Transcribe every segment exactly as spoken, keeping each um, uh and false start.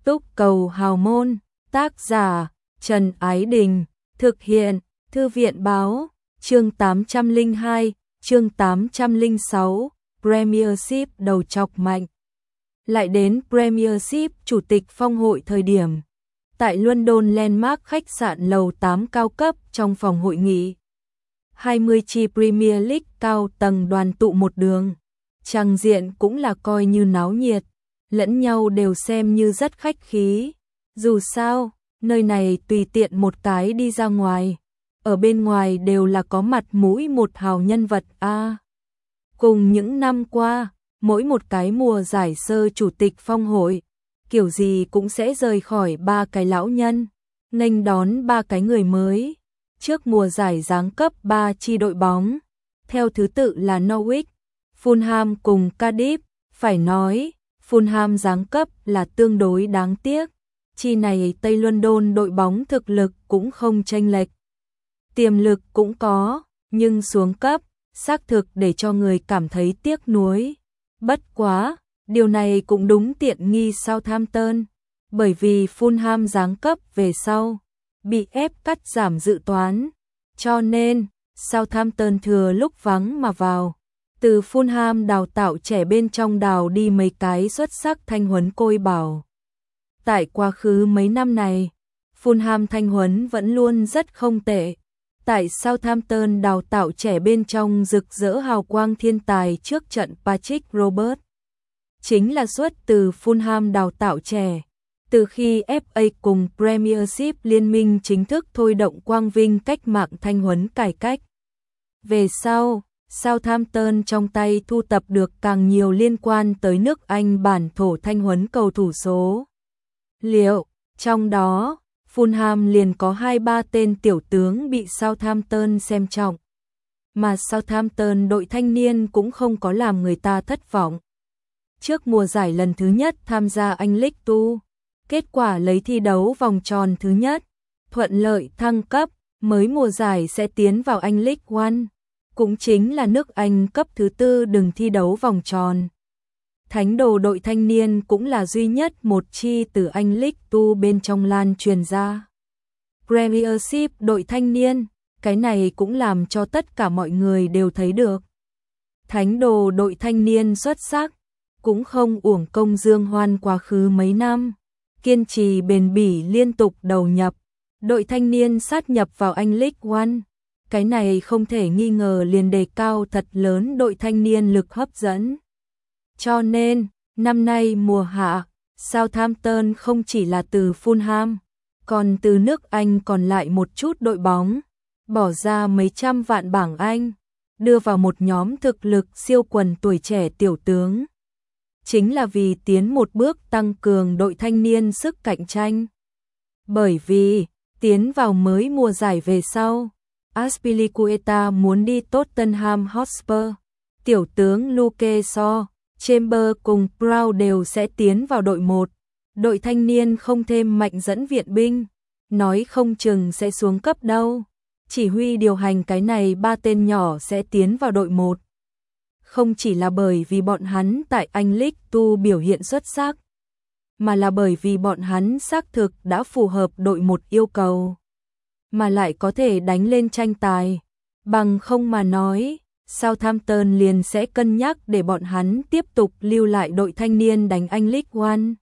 Túc Cầu Hào Môn, tác giả Trần Ái Đình, thực hiện Thư viện Báo, chương tám trăm lẻ hai, chương tám trăm lẻ sáu, Premiership đầu chọc mạnh. Lại đến Premiership Chủ tịch Phong hội thời điểm. Tại London Landmark khách sạn lầu tám cao cấp trong phòng hội nghị. hai mươi chi Premier League cao tầng đoàn tụ một đường. Tràng diện cũng là coi như náo nhiệt, lẫn nhau đều xem như rất khách khí. Dù sao, nơi này tùy tiện một cái đi ra ngoài, ở bên ngoài đều là có mặt mũi một hào nhân vật a. À, cùng những năm qua, mỗi một cái mùa giải sơ chủ tịch Phong hội, kiểu gì cũng sẽ rời khỏi ba cái lão nhân, nghênh đón ba cái người mới. Trước mùa giải giáng cấp ba chi đội bóng, theo thứ tự là Norwich, Fulham cùng Cardiff. Phải nói, Fulham giáng cấp là tương đối đáng tiếc. Chi này Tây London đội bóng thực lực cũng không chênh lệch, tiềm lực cũng có, nhưng xuống cấp, xác thực để cho người cảm thấy tiếc nuối. Bất quá, điều này cũng đúng tiện nghi Southampton, bởi vì Fulham giáng cấp về sau, bị ép cắt giảm dự toán, cho nên Southampton thừa lúc vắng mà vào. Từ Fulham đào tạo trẻ bên trong đào đi mấy cái xuất sắc thanh huấn côi bảo. Tại quá khứ mấy năm này, Fulham thanh huấn vẫn luôn rất không tệ. Tại Southampton đào tạo trẻ bên trong rực rỡ hào quang thiên tài trước trận Patrick Roberts. Chính là xuất từ Fulham đào tạo trẻ. Từ khi ép a cùng Premiership liên minh chính thức thôi động quang vinh cách mạng thanh huấn cải cách. Về sau, Southampton trong tay thu tập được càng nhiều liên quan tới nước Anh bản thổ thanh huấn cầu thủ số liệu, trong đó Fulham liền có hai ba tên tiểu tướng bị Southampton xem trọng, mà Southampton đội thanh niên cũng không có làm người ta thất vọng. Trước mùa giải lần thứ nhất tham gia Anh League hai, kết quả lấy thi đấu vòng tròn thứ nhất, thuận lợi thăng cấp, mới mùa giải sẽ tiến vào Anh League một. Cũng chính là nước Anh cấp thứ tư đừng thi đấu vòng tròn. Thánh đồ đội thanh niên cũng là duy nhất một chi từ Anh League hai bên trong lan truyền ra. Premiership đội thanh niên, cái này cũng làm cho tất cả mọi người đều thấy được. Thánh đồ đội thanh niên xuất sắc, cũng không uổng công dương hoan quá khứ mấy năm. Kiên trì bền bỉ liên tục đầu nhập, đội thanh niên sát nhập vào Anh League một. Cái này không thể nghi ngờ liền đề cao thật lớn đội thanh niên lực hấp dẫn. Cho nên, năm nay mùa hạ, Southampton không chỉ là từ Fulham, còn từ nước Anh còn lại một chút đội bóng, bỏ ra mấy trăm vạn bảng Anh, đưa vào một nhóm thực lực siêu quần tuổi trẻ tiểu tướng. Chính là vì tiến một bước tăng cường đội thanh niên sức cạnh tranh. Bởi vì, tiến vào mới mùa giải về sau, Azpilicueta muốn đi Tottenham Hotspur, tiểu tướng Luke Shaw, Chambers cùng Brown đều sẽ tiến vào đội một. Đội thanh niên không thêm mạnh dẫn viện binh, nói không chừng sẽ xuống cấp đâu. Chỉ huy điều hành cái này ba tên nhỏ sẽ tiến vào đội một. Không chỉ là bởi vì bọn hắn tại Anh League hai biểu hiện xuất sắc, mà là bởi vì bọn hắn xác thực đã phù hợp đội một yêu cầu, mà lại có thể đánh lên tranh tài. Bằng không mà nói, Southampton liền sẽ cân nhắc để bọn hắn tiếp tục lưu lại đội thanh niên đánh Anh League một.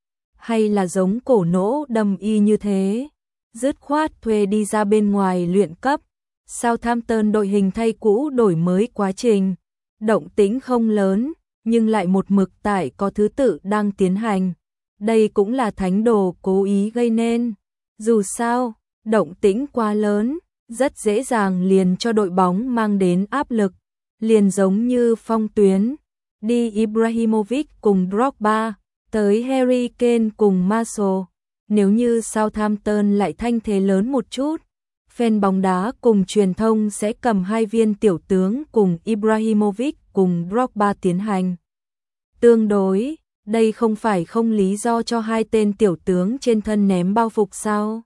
Hay là giống cổ nỗ đầm y như thế, dứt khoát thuê đi ra bên ngoài luyện cấp. Southampton đội hình thay cũ đổi mới quá trình, động tĩnh không lớn, nhưng lại một mực tại có thứ tự đang tiến hành. Đây cũng là thánh đồ cố ý gây nên. Dù sao, động tĩnh quá lớn, rất dễ dàng liền cho đội bóng mang đến áp lực, liền giống như phong tuyến, đi Ibrahimovic cùng Drogba, tới Harry Kane cùng Martial. Nếu như Southampton lại thanh thế lớn một chút, fan bóng đá cùng truyền thông sẽ cầm hai viên tiểu tướng cùng Ibrahimovic cùng Drogba tiến hành. Tương đối, đây không phải không lý do cho hai tên tiểu tướng trên thân ném bao phục sao?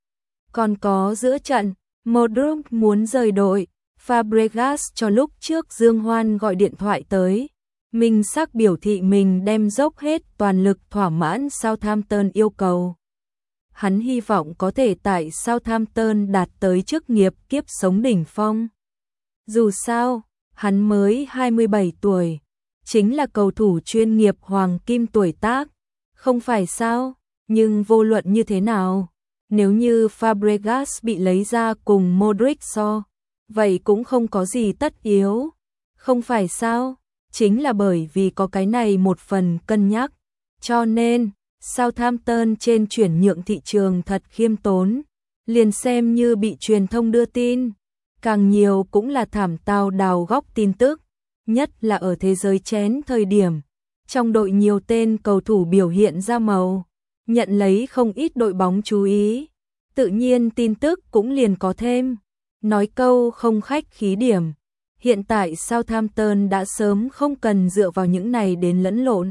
Còn có giữa trận, Modric muốn rời đội, Fabregas cho lúc trước Dương Hoan gọi điện thoại tới, minh xác biểu thị mình đem dốc hết toàn lực thỏa mãn Southampton yêu cầu. Hắn hy vọng có thể tại Southampton đạt tới chức nghiệp kiếp sống đỉnh phong. Dù sao, hắn mới hai mươi bảy tuổi, chính là cầu thủ chuyên nghiệp hoàng kim tuổi tác, không phải sao? Nhưng vô luận như thế nào, nếu như Fabregas bị lấy ra cùng Modric so, vậy cũng không có gì tất yếu, không phải sao? Chính là bởi vì có cái này một phần cân nhắc, cho nên Southampton trên chuyển nhượng thị trường thật khiêm tốn, liền xem như bị truyền thông đưa tin, càng nhiều cũng là thảm tao đào góc tin tức, nhất là ở thế giới chén thời điểm, trong đội nhiều tên cầu thủ biểu hiện ra màu, nhận lấy không ít đội bóng chú ý, tự nhiên tin tức cũng liền có thêm, nói câu không khách khí điểm. Hiện tại Southampton đã sớm không cần dựa vào những này đến lẫn lộn.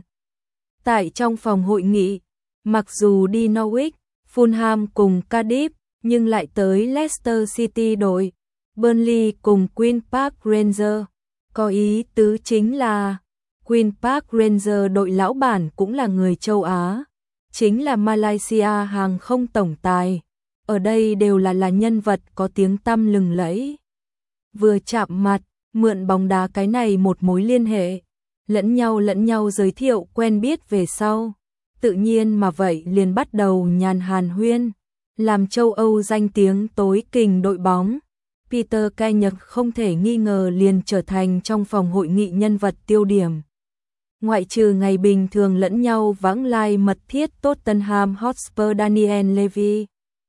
Tại trong phòng hội nghị, mặc dù đi Norwich, Fulham cùng Cardiff, nhưng lại tới Leicester City đội, Burnley cùng Queen Park Rangers. Có ý tứ chính là Queen Park Rangers đội lão bản cũng là người châu Á, chính là Malaysia hàng không tổng tài. Ở đây đều là là nhân vật có tiếng tăm lừng lẫy. Vừa chạm mặt, mượn bóng đá cái này một mối liên hệ, lẫn nhau lẫn nhau giới thiệu quen biết về sau, tự nhiên mà vậy liền bắt đầu nhàn hàn huyên, làm châu Âu danh tiếng tối kình đội bóng. Peter Cahill không thể nghi ngờ liền trở thành trong phòng hội nghị nhân vật tiêu điểm. Ngoại trừ ngày bình thường lẫn nhau vãng lai mật thiết Tottenham Hotspur Daniel Levy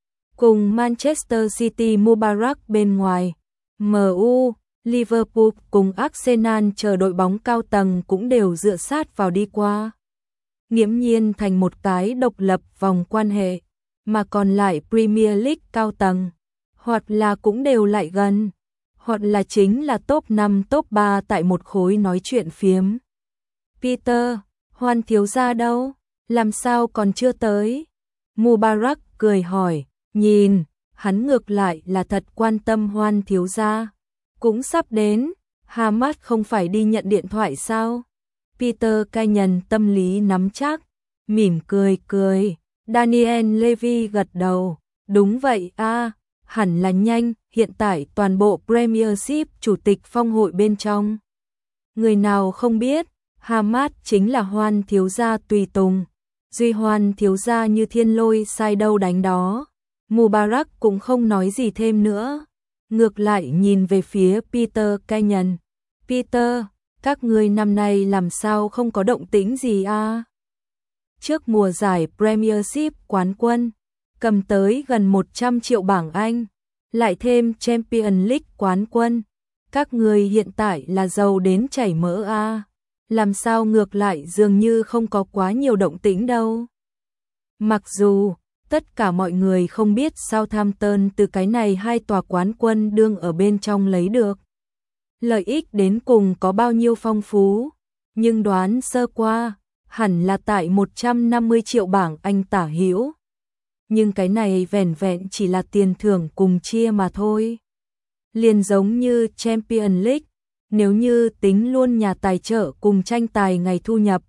cùng Manchester City Mubarak bên ngoài, em u, Liverpool cùng Arsenal chờ đội bóng cao tầng cũng đều dựa sát vào đi qua. Nghiễm nhiên thành một cái độc lập vòng quan hệ, mà còn lại Premier League cao tầng, hoặc là cũng đều lại gần, hoặc là chính là top năm top ba tại một khối nói chuyện phiếm. Peter, Hoan thiếu gia đâu? Làm sao còn chưa tới? Mubarak cười hỏi, nhìn, hắn ngược lại là thật quan tâm Hoan thiếu gia. Cũng sắp đến, Hamad không phải đi nhận điện thoại sao? Peter Cahill tâm lý nắm chắc, mỉm cười cười. Daniel Levy gật đầu, đúng vậy a, à, hẳn là nhanh, hiện tại toàn bộ Premiership chủ tịch phong hội bên trong. Người nào không biết, Hamad chính là Hoan thiếu gia tùy tùng, duy Hoan thiếu gia như thiên lôi sai đâu đánh đó. Mubarak cũng không nói gì thêm nữa, ngược lại nhìn về phía Peter Cahill. Peter, các ngươi năm nay làm sao không có động tĩnh gì à? Trước mùa giải Premiership quán quân, cầm tới gần một trăm triệu bảng Anh, lại thêm Champions League quán quân. Các ngươi hiện tại là giàu đến chảy mỡ à? Làm sao ngược lại dường như không có quá nhiều động tĩnh đâu. Mặc dù tất cả mọi người không biết Southampton từ cái này hai tòa quán quân đương ở bên trong lấy được lợi ích đến cùng có bao nhiêu phong phú, nhưng đoán sơ qua, hẳn là tại một trăm năm mươi triệu bảng Anh tả hữu. Nhưng cái này vẻn vẹn chỉ là tiền thưởng cùng chia mà thôi. Liền giống như Champions League, nếu như tính luôn nhà tài trợ cùng tranh tài ngày thu nhập,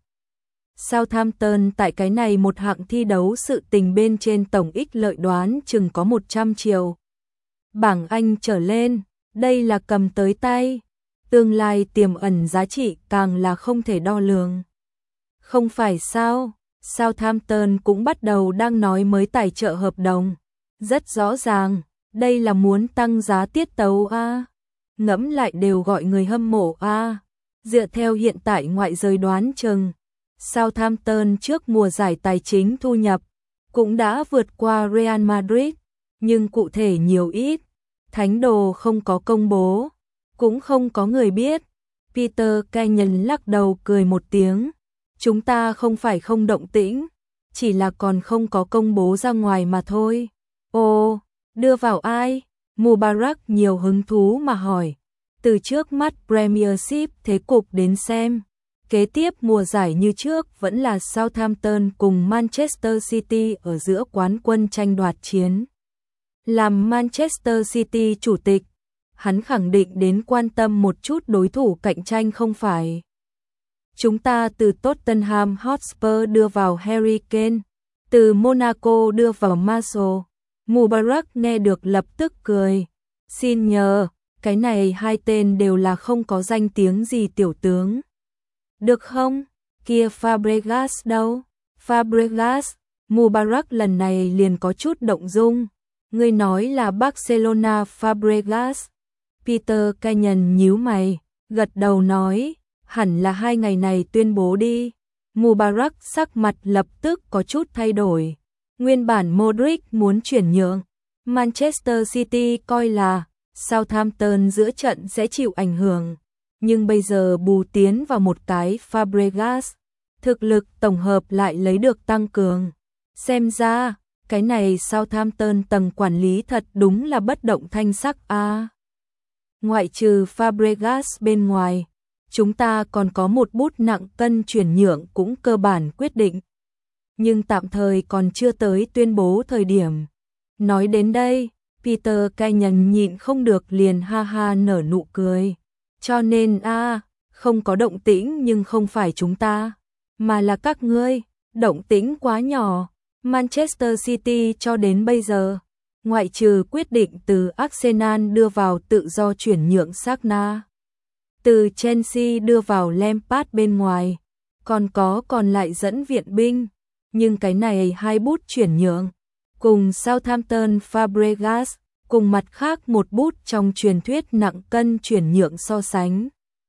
Southampton tại cái này một hạng thi đấu sự tình bên trên tổng ích lợi đoán chừng có một trăm triệu bảng Anh trở lên, đây là cầm tới tay, tương lai tiềm ẩn giá trị càng là không thể đo lường. Không phải sao, Southampton cũng bắt đầu đang nói mới tài trợ hợp đồng, rất rõ ràng, đây là muốn tăng giá tiết tấu a. Ngẫm lại đều gọi người hâm mộ a. Dựa theo hiện tại ngoại giới đoán chừng, Southampton trước mùa giải tài chính thu nhập cũng đã vượt qua Real Madrid, nhưng cụ thể nhiều ít, thánh đồ không có công bố, cũng không có người biết. Peter Cahill lắc đầu cười một tiếng, chúng ta không phải không động tĩnh, chỉ là còn không có công bố ra ngoài mà thôi. Ồ, đưa vào ai? Mubarak nhiều hứng thú mà hỏi. Từ trước mắt Premiership thế cục đến xem, kế tiếp mùa giải như trước vẫn là Southampton cùng Manchester City ở giữa quán quân tranh đoạt chiến. Làm Manchester City chủ tịch, hắn khẳng định đến quan tâm một chút đối thủ cạnh tranh không phải. Chúng ta từ Tottenham Hotspur đưa vào Harry Kane, từ Monaco đưa vào Martial. Mubarak nghe được lập tức cười. Xin nhờ, cái này hai tên đều là không có danh tiếng gì tiểu tướng. Được không? Kia Fabregas đâu? Fabregas, Mubarak lần này liền có chút động dung. Ngươi nói là Barcelona Fabregas. Peter Kenyon nhíu mày, gật đầu nói, hẳn là hai ngày này tuyên bố đi. Mubarak sắc mặt lập tức có chút thay đổi. Nguyên bản Modric muốn chuyển nhượng, Manchester City coi là Southampton giữa trận sẽ chịu ảnh hưởng, nhưng bây giờ bù tiến vào một cái Fabregas, thực lực tổng hợp lại lấy được tăng cường. Xem ra, cái này Southampton tầng quản lý thật đúng là bất động thanh sắc a. À, ngoại trừ Fabregas bên ngoài, chúng ta còn có một bút nặng cân chuyển nhượng cũng cơ bản quyết định, nhưng tạm thời còn chưa tới tuyên bố thời điểm. Nói đến đây, Peter Kenyon nhịn không được liền ha ha nở nụ cười. Cho nên a, à, không có động tĩnh nhưng không phải chúng ta, mà là các ngươi, động tĩnh quá nhỏ. Manchester City cho đến bây giờ, ngoại trừ quyết định từ Arsenal đưa vào tự do chuyển nhượng Sagna, từ Chelsea đưa vào Lampard bên ngoài, còn có còn lại dẫn viện binh, nhưng cái này hai bút chuyển nhượng, cùng Southampton Fabregas, cùng mặt khác một bút trong truyền thuyết nặng cân chuyển nhượng so sánh.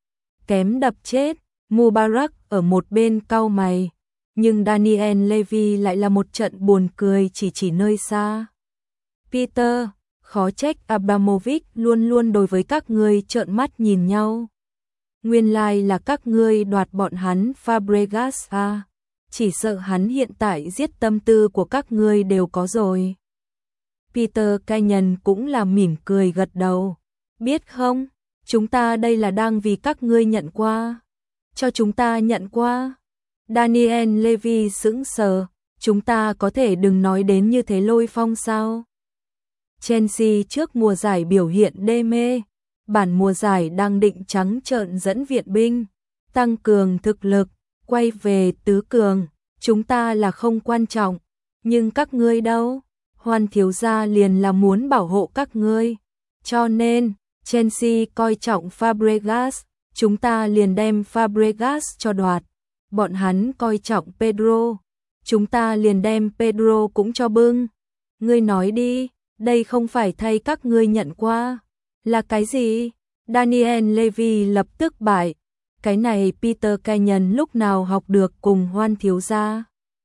Kém đập chết, Mubarak ở một bên cau mày, nhưng Daniel Levy lại là một trận buồn cười chỉ chỉ nơi xa. Peter, khó trách Abramovich luôn luôn đối với các ngươi trợn mắt nhìn nhau. Nguyên lai là các ngươi đoạt bọn hắn Fabregas à, chỉ sợ hắn hiện tại giết tâm tư của các ngươi đều có rồi. Peter Kenyon cũng là mỉm cười gật đầu. Biết không, chúng ta đây là đang vì các ngươi nhận qua. Cho chúng ta nhận qua. Daniel Levy sững sờ, chúng ta có thể đừng nói đến như thế Lôi Phong sao? Chelsea trước mùa giải biểu hiện đê mê, bản mùa giải đang định trắng trợn dẫn viện binh, tăng cường thực lực, quay về tứ cường, chúng ta là không quan trọng, nhưng các ngươi đâu? Hoan thiếu gia liền là muốn bảo hộ các ngươi, cho nên Chelsea coi trọng Fabregas, chúng ta liền đem Fabregas cho đoạt. Bọn hắn coi trọng Pedro, chúng ta liền đem Pedro cũng cho bưng. Ngươi nói đi, đây không phải thay các ngươi nhận qua, là cái gì? Daniel Levy lập tức bại. Cái này Peter Kenyon lúc nào học được cùng Hoan thiếu gia?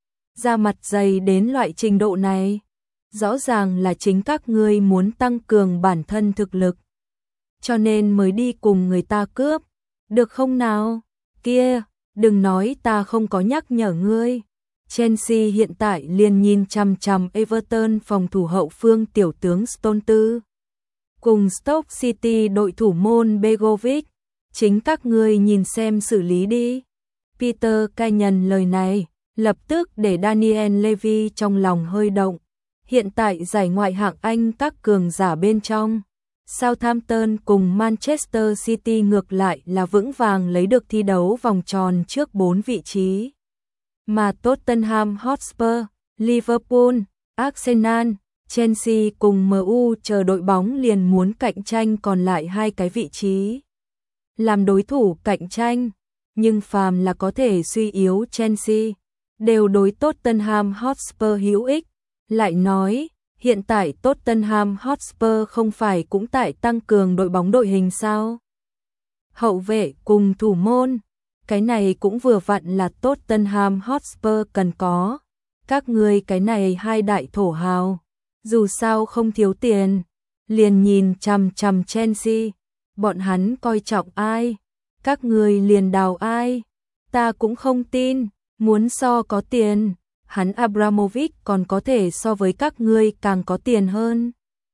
Ra mặt dày đến loại trình độ này. Rõ ràng là chính các ngươi muốn tăng cường bản thân thực lực, cho nên mới đi cùng người ta cướp. Được không nào? Kia, đừng nói ta không có nhắc nhở ngươi. Chelsea hiện tại liền nhìn chằm chằm Everton phòng thủ hậu phương tiểu tướng Stones tư. Cùng Stoke City đội thủ môn Begovic. Chính các ngươi nhìn xem xử lý đi. Peter Kenyon lời này, lập tức để Daniel Levy trong lòng hơi động. Hiện tại giải ngoại hạng Anh các cường giả bên trong, Southampton cùng Manchester City ngược lại là vững vàng lấy được thi đấu vòng tròn trước bốn vị trí. Mà Tottenham Hotspur, Liverpool, Arsenal, Chelsea cùng em u chờ đội bóng liền muốn cạnh tranh còn lại hai cái vị trí. Làm đối thủ cạnh tranh, nhưng phàm là có thể suy yếu Chelsea, đều đối Tottenham Hotspur hữu ích. Lại nói, hiện tại Tottenham Hotspur không phải cũng tại tăng cường đội bóng đội hình sao? Hậu vệ cùng thủ môn, cái này cũng vừa vặn là Tottenham Hotspur cần có. Các ngươi cái này hai đại thổ hào, dù sao không thiếu tiền, liền nhìn chằm chằm Chelsea, bọn hắn coi trọng ai, các ngươi liền đào ai, ta cũng không tin, muốn so có tiền. Hắn Abramovich còn có thể so với các ngươi càng có tiền hơn.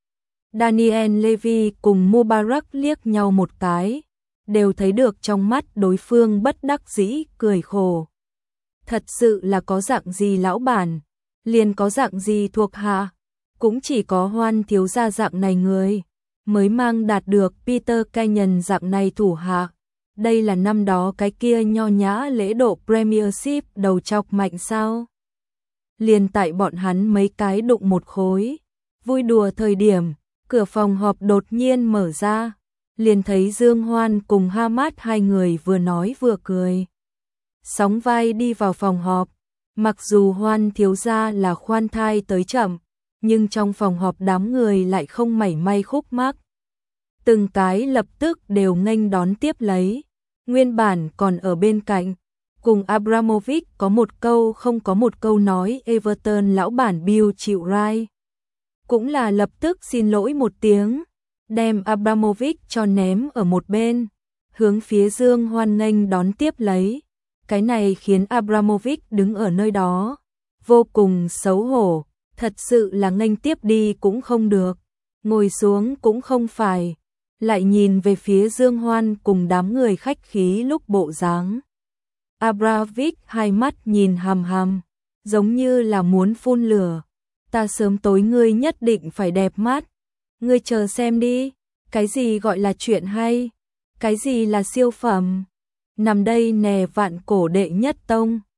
Daniel Levy cùng Mubarak liếc nhau một cái, đều thấy được trong mắt đối phương bất đắc dĩ cười khổ. Thật sự là có dạng gì lão bản, liền có dạng gì thuộc hạ, cũng chỉ có Hoan thiếu gia dạng này người, mới mang đạt được Peter Kenyon dạng này thủ hạ. đây là năm đó cái kia nho nhã lễ độ Premiership đầu chọc mạnh sao? Liền tại bọn hắn mấy cái đụng một khối, vui đùa thời điểm, cửa phòng họp đột nhiên mở ra, liền thấy Dương Hoan cùng Hamad hai người vừa nói vừa cười. Sóng vai đi vào phòng họp, mặc dù Hoan thiếu gia là khoan thai tới chậm, nhưng trong phòng họp đám người lại không mảy may khúc mắc. Từng cái lập tức đều nghênh đón tiếp lấy, nguyên bản còn ở bên cạnh, cùng Abramovich có một câu không có một câu nói Everton lão bản Bill chịu rai. Cũng là lập tức xin lỗi một tiếng, đem Abramovich cho ném ở một bên, hướng phía Dương Hoan nghênh đón tiếp lấy. Cái này khiến Abramovich đứng ở nơi đó, vô cùng xấu hổ, thật sự là nghênh tiếp đi cũng không được, ngồi xuống cũng không phải, lại nhìn về phía Dương Hoan cùng đám người khách khí lúc bộ dáng. Abramovich hai mắt nhìn hằm hằm, giống như là muốn phun lửa. Ta sớm tối ngươi nhất định phải đẹp mắt. Ngươi chờ xem đi, cái gì gọi là chuyện hay, cái gì là siêu phẩm. Nằm đây nè vạn cổ đệ nhất tông.